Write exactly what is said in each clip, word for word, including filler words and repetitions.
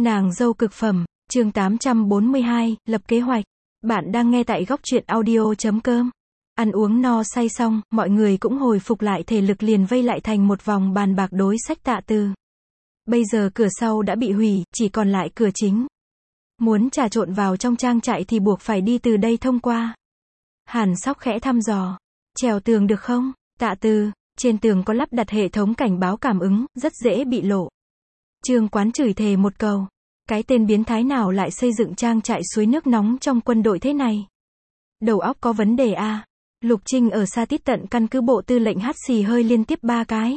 Nàng dâu cực phẩm, chương tám trăm bốn mươi hai, lập kế hoạch. Bạn đang nghe tại góc truyện audio chấm com. Ăn uống no say xong, mọi người cũng hồi phục lại thể lực liền vây lại thành một vòng bàn bạc đối sách Tạ Từ. Bây giờ cửa sau đã bị hủy, chỉ còn lại cửa chính. Muốn trà trộn vào trong trang trại thì buộc phải đi từ đây thông qua. Hàn Sóc khẽ thăm dò. Trèo tường được không? Tạ Từ, trên tường có lắp đặt hệ thống cảnh báo cảm ứng, rất dễ bị lộ. Trương Quán chửi thề một câu. Cái tên biến thái nào lại xây dựng trang trại suối nước nóng trong quân đội thế này? Đầu óc có vấn đề à? Lục Trinh ở xa tít tận căn cứ bộ tư lệnh hắt xì hơi liên tiếp ba cái.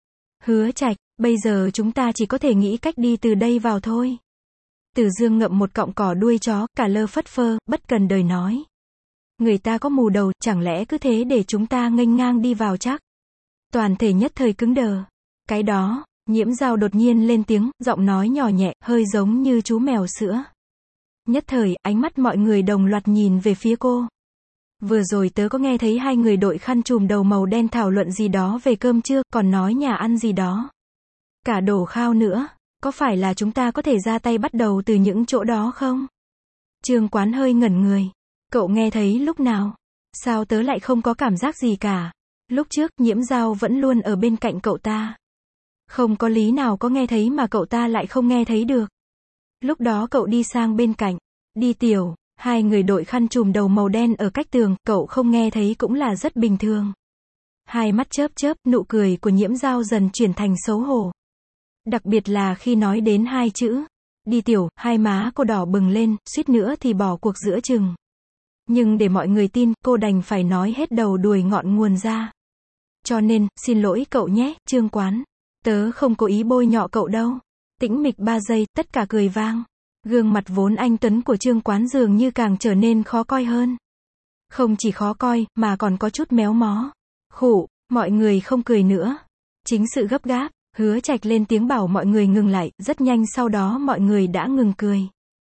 Hứa Trạch, bây giờ chúng ta chỉ có thể nghĩ cách đi từ đây vào thôi. Từ Dương ngậm một cọng cỏ đuôi chó, cả lơ phất phơ, bất cần đời nói. Người ta có mù đầu, chẳng lẽ cứ thế để chúng ta nghênh ngang đi vào chắc? Toàn thể nhất thời cứng đờ. Cái đó, Nhiễm Dao đột nhiên lên tiếng, giọng nói nhỏ nhẹ, hơi giống như chú mèo sữa. Nhất thời, ánh mắt mọi người đồng loạt nhìn về phía cô. Vừa rồi tớ có nghe thấy hai người đội khăn trùm đầu màu đen thảo luận gì đó về cơm trưa, còn nói nhà ăn gì đó. Cả đổ khao nữa, có phải là chúng ta có thể ra tay bắt đầu từ những chỗ đó không? Trương Quán hơi ngẩn người. Cậu nghe thấy lúc nào? Sao tớ lại không có cảm giác gì cả? Lúc trước, Nhiễm Dao vẫn luôn ở bên cạnh cậu ta. Không có lý nào có nghe thấy mà cậu ta lại không nghe thấy được. Lúc đó cậu đi sang bên cạnh. Đi tiểu, hai người đội khăn trùm đầu màu đen ở cách tường, cậu không nghe thấy cũng là rất bình thường. Hai mắt chớp chớp, nụ cười của Nhiễm Dao dần chuyển thành xấu hổ. Đặc biệt là khi nói đến hai chữ. Đi tiểu, hai má cô đỏ bừng lên, suýt nữa thì bỏ cuộc giữa chừng. Nhưng để mọi người tin, cô đành phải nói hết đầu đuôi ngọn nguồn ra. Cho nên, xin lỗi cậu nhé, Trương Quán. Tớ không cố ý bôi nhọ cậu đâu. Tĩnh mịch ba giây, tất cả cười vang. Gương mặt vốn anh tuấn của Trương Quán dường như càng trở nên khó coi hơn. Không chỉ khó coi, mà còn có chút méo mó. Khụ, mọi người không cười nữa. Chính sự gấp gáp, Hứa Trạch lên tiếng bảo mọi người ngừng lại, rất nhanh sau đó mọi người đã ngừng cười.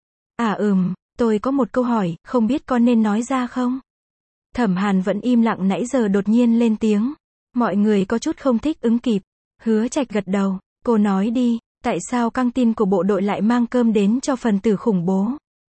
À ừm, tôi có một câu hỏi, không biết có nên nói ra không? Thẩm Hàn vẫn im lặng nãy giờ đột nhiên lên tiếng. Mọi người có chút không thích ứng kịp. Hứa Trạch gật đầu, cô nói đi, tại sao căng tin của bộ đội lại mang cơm đến cho phần tử khủng bố?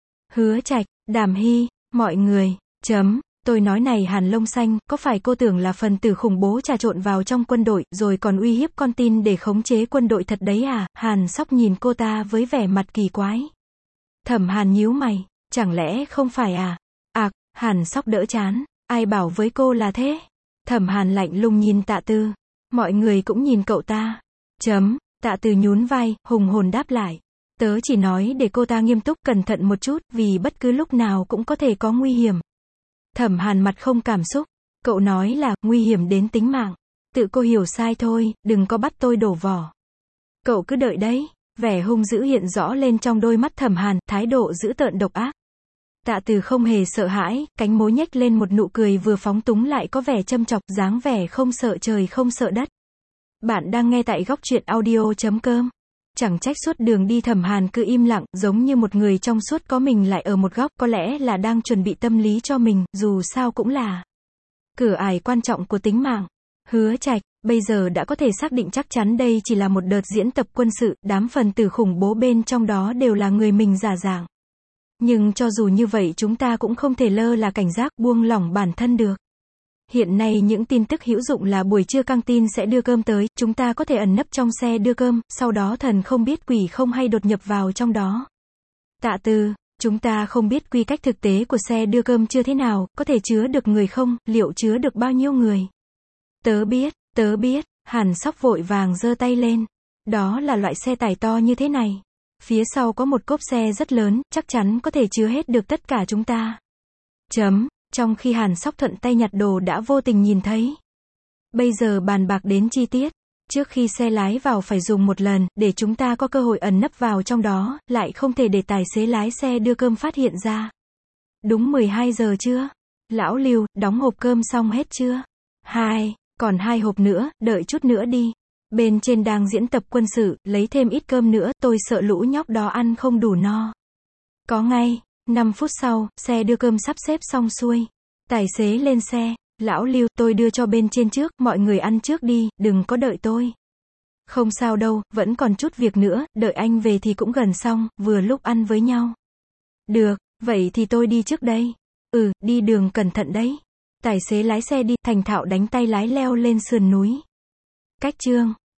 Hứa Trạch, Đàm Hy, mọi người, chấm, tôi nói này Hàn Lông Xanh, có phải cô tưởng là phần tử khủng bố trà trộn vào trong quân đội, rồi còn uy hiếp con tin để khống chế quân đội thật đấy à? Hàn Sóc nhìn cô ta với vẻ mặt kỳ quái. Thẩm Hàn nhíu mày, chẳng lẽ không phải à? À, Hàn Sóc đỡ chán, ai bảo với cô là thế? Thẩm Hàn lạnh lùng nhìn Tạ Từ. Mọi người cũng nhìn cậu ta. Chấm, Tạ Từ nhún vai, hùng hồn đáp lại. Tớ chỉ nói để cô ta nghiêm túc, cẩn thận một chút, vì bất cứ lúc nào cũng có thể có nguy hiểm. Thẩm Hàn mặt không cảm xúc. Cậu nói là, nguy hiểm đến tính mạng. Tự cô hiểu sai thôi, đừng có bắt tôi đổ vỏ. Cậu cứ đợi đấy. Vẻ hung dữ hiện rõ lên trong đôi mắt Thẩm Hàn, thái độ dữ tợn độc ác. Tạ Từ không hề sợ hãi, cánh môi nhếch lên một nụ cười vừa phóng túng lại có vẻ châm chọc, dáng vẻ không sợ trời không sợ đất. Bạn đang nghe tại góc truyện audio chấm com. Chẳng trách suốt đường đi Thẩm Hàn cứ im lặng, giống như một người trong suốt có mình lại ở một góc, có lẽ là đang chuẩn bị tâm lý cho mình, dù sao cũng là cửa ải quan trọng của tính mạng. Hứa Trạch, bây giờ đã có thể xác định chắc chắn đây chỉ là một đợt diễn tập quân sự, đám phần tử khủng bố bên trong đó đều là người mình giả dạng. Nhưng cho dù như vậy chúng ta cũng không thể lơ là cảnh giác, buông lỏng bản thân được. Hiện nay những tin tức hữu dụng là buổi trưa căng tin sẽ đưa cơm tới, chúng ta có thể ẩn nấp trong xe đưa cơm, sau đó thần không biết quỷ không hay đột nhập vào trong đó. Tạ Từ, chúng ta không biết quy cách thực tế của xe đưa cơm chưa thế nào, có thể chứa được người không, liệu chứa được bao nhiêu người? Tớ biết, tớ biết, Hàn Sóc vội vàng giơ tay lên. Đó là loại xe tải to như thế này. Phía sau có một cốp xe rất lớn, chắc chắn có thể chứa hết được tất cả chúng ta. Chấm, trong khi Hàn Sóc thuận tay nhặt đồ đã vô tình nhìn thấy. Bây giờ bàn bạc đến chi tiết. Trước khi xe lái vào phải dùng một lần, để chúng ta có cơ hội ẩn nấp vào trong đó, lại không thể để tài xế lái xe đưa cơm phát hiện ra. Đúng mười hai giờ chưa? Lão Lưu, đóng hộp cơm xong hết chưa? Hai, còn hai hộp nữa, đợi chút nữa đi. Bên trên đang diễn tập quân sự, lấy thêm ít cơm nữa, tôi sợ lũ nhóc đó ăn không đủ no. Có ngay. năm phút sau, xe đưa cơm sắp xếp xong xuôi. Tài xế lên xe. Lão Lưu, tôi đưa cho bên trên trước, mọi người ăn trước đi, đừng có đợi tôi. Không sao đâu, vẫn còn chút việc nữa, đợi anh về thì cũng gần xong, vừa lúc ăn với nhau. Được, vậy thì tôi đi trước đây. Ừ, đi đường cẩn thận đấy. Tài xế lái xe đi, thành thạo đánh tay lái leo lên sườn núi. Cách chương